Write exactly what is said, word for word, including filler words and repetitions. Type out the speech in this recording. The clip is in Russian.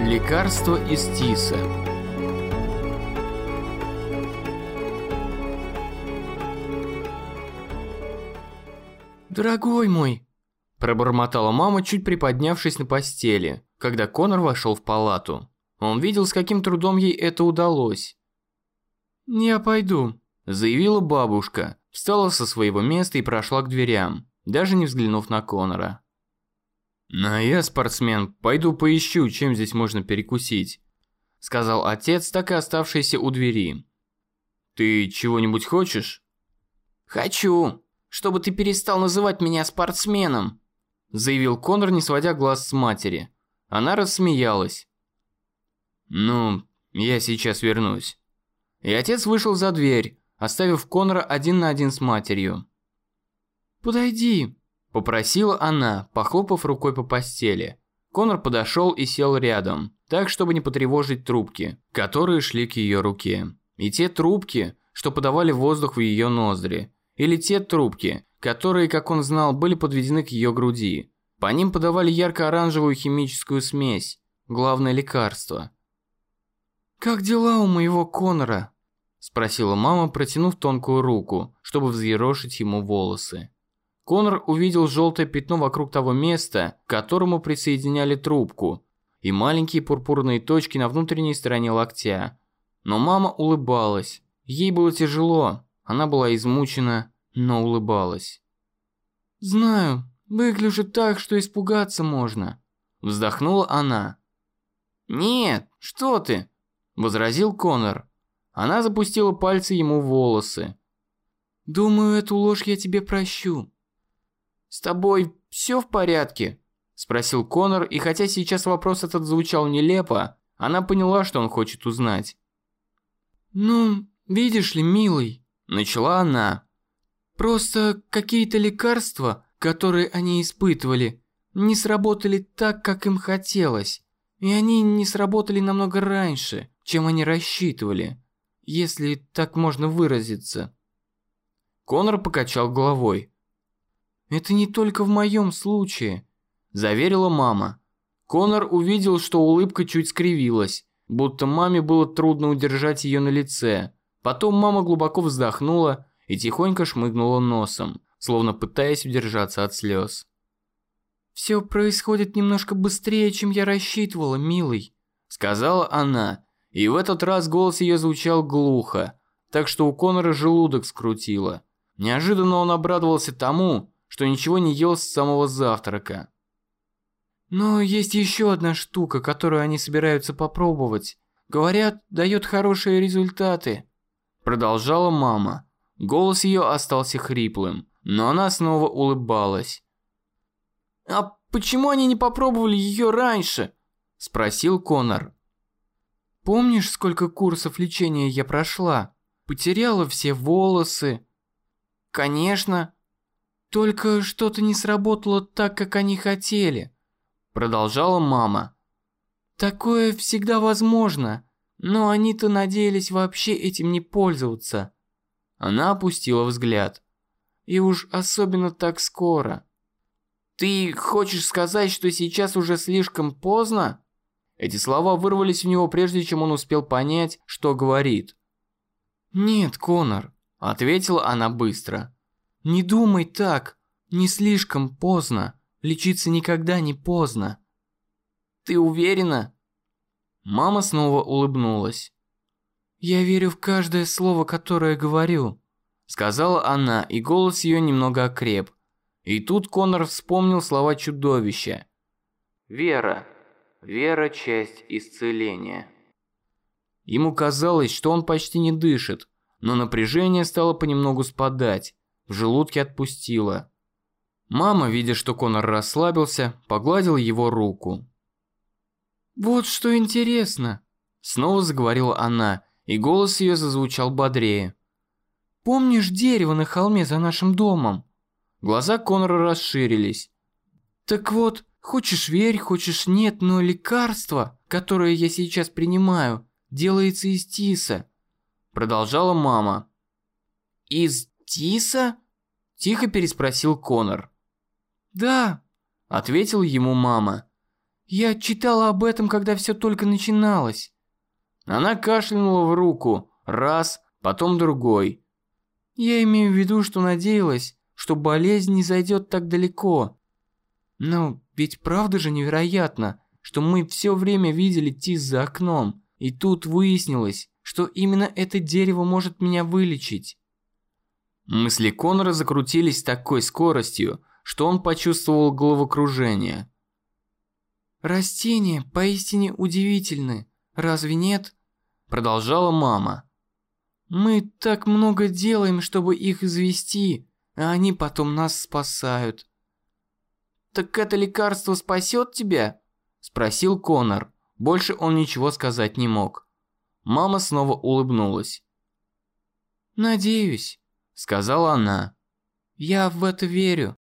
Лекарство из тиса. «Дорогой мой!» – пробормотала мама, чуть приподнявшись на постели, когда Конор вошел в палату. Он видел, с каким трудом ей это удалось. «Я пойду», – заявила бабушка, встала со своего места и прошла к дверям, даже не взглянув на Конора. «А я, спортсмен, пойду поищу, чем здесь можно перекусить», – сказал отец, так и оставшийся у двери. «Ты чего-нибудь хочешь?» «Хочу, чтобы ты перестал называть меня спортсменом», – заявил Конор, не сводя глаз с матери. Она рассмеялась. «Ну, я сейчас вернусь». И отец вышел за дверь, оставив Конора один на один с матерью. «Подойди», – попросила она, похлопав рукой по постели. Конор подошел и сел рядом, так, чтобы не потревожить трубки, которые шли к ее руке. И те трубки, что подавали воздух в ее ноздри. Или те трубки, которые, как он знал, были подведены к ее груди. По ним подавали ярко-оранжевую химическую смесь, главное лекарство. «Как дела у моего Конора?» – спросила мама, протянув тонкую руку, чтобы взъерошить ему волосы. Конор увидел желтое пятно вокруг того места, к которому присоединяли трубку, и маленькие пурпурные точки на внутренней стороне локтя. Но мама улыбалась. Ей было тяжело, она была измучена, но улыбалась. «Знаю, выгляжу так, что испугаться можно», – вздохнула она. «Нет, что ты?» – возразил Конор. Она запустила пальцы ему в волосы. «Думаю, эту ложь я тебе прощу». «С тобой все в порядке?» – спросил Конор, и хотя сейчас вопрос этот звучал нелепо, она поняла, что он хочет узнать. «Ну, видишь ли, милый», – начала она. «Просто какие-то лекарства, которые они испытывали, не сработали так, как им хотелось. И они не сработали намного раньше, чем они рассчитывали, если так можно выразиться». Конор покачал головой. «Это не только в моем случае», – заверила мама. Конор увидел, что улыбка чуть скривилась, будто маме было трудно удержать ее на лице. Потом мама глубоко вздохнула и тихонько шмыгнула носом, словно пытаясь удержаться от слез. «Все происходит немножко быстрее, чем я рассчитывала, милый», – сказала она, и в этот раз голос ее звучал глухо, так что у Конора желудок скрутило. Неожиданно он обрадовался тому, что ничего не ел с самого завтрака. «Но есть еще одна штука, которую они собираются попробовать. Говорят, дает хорошие результаты», – продолжала мама. Голос ее остался хриплым, но она снова улыбалась. «А почему они не попробовали ее раньше?» – спросил Конор. «Помнишь, сколько курсов лечения я прошла? Потеряла все волосы». «Конечно». «Только что-то не сработало так, как они хотели», – продолжала мама. «Такое всегда возможно, но они-то надеялись вообще этим не пользоваться». Она опустила взгляд. «И уж особенно так скоро». «Ты хочешь сказать, что сейчас уже слишком поздно?» Эти слова вырвались у него, прежде чем он успел понять, что говорит. «Нет, Конор», – ответила она быстро. «Не думай так, не слишком поздно, лечиться никогда не поздно». «Ты уверена?» Мама снова улыбнулась. «Я верю в каждое слово, которое говорю», – сказала она, и голос ее немного окреп. И тут Конор вспомнил слова чудовища. «Вера, вера – часть исцеления». Ему казалось, что он почти не дышит, но напряжение стало понемногу спадать. В желудке отпустило. Мама, видя, что Конор расслабился, погладила его руку. «Вот что интересно», – снова заговорила она, и голос ее зазвучал бодрее. «Помнишь дерево на холме за нашим домом?» Глаза Конора расширились. «Так вот, хочешь верь, хочешь нет, но лекарство, которое я сейчас принимаю, делается из тиса», – продолжала мама. «Из тиса?» – тихо переспросил Конор. «Да», – ответила ему мама. Я читала об этом, когда все только начиналось. Она кашлянула в руку, раз, потом другой. Я имею в виду, что надеялась, что болезнь не зайдет так далеко. Но ведь правда же невероятно, что мы все время видели Тис за окном, и тут выяснилось, что именно это дерево может меня вылечить. Мысли Конора закрутились с такой скоростью, что он почувствовал головокружение. «Растения поистине удивительны, разве нет?» Продолжала мама. «Мы так много делаем, чтобы их извести, а они потом нас спасают». «Так это лекарство спасет тебя?» Спросил Конор. Больше он ничего сказать не мог. Мама снова улыбнулась. «Надеюсь», сказала она. «Я в это верю».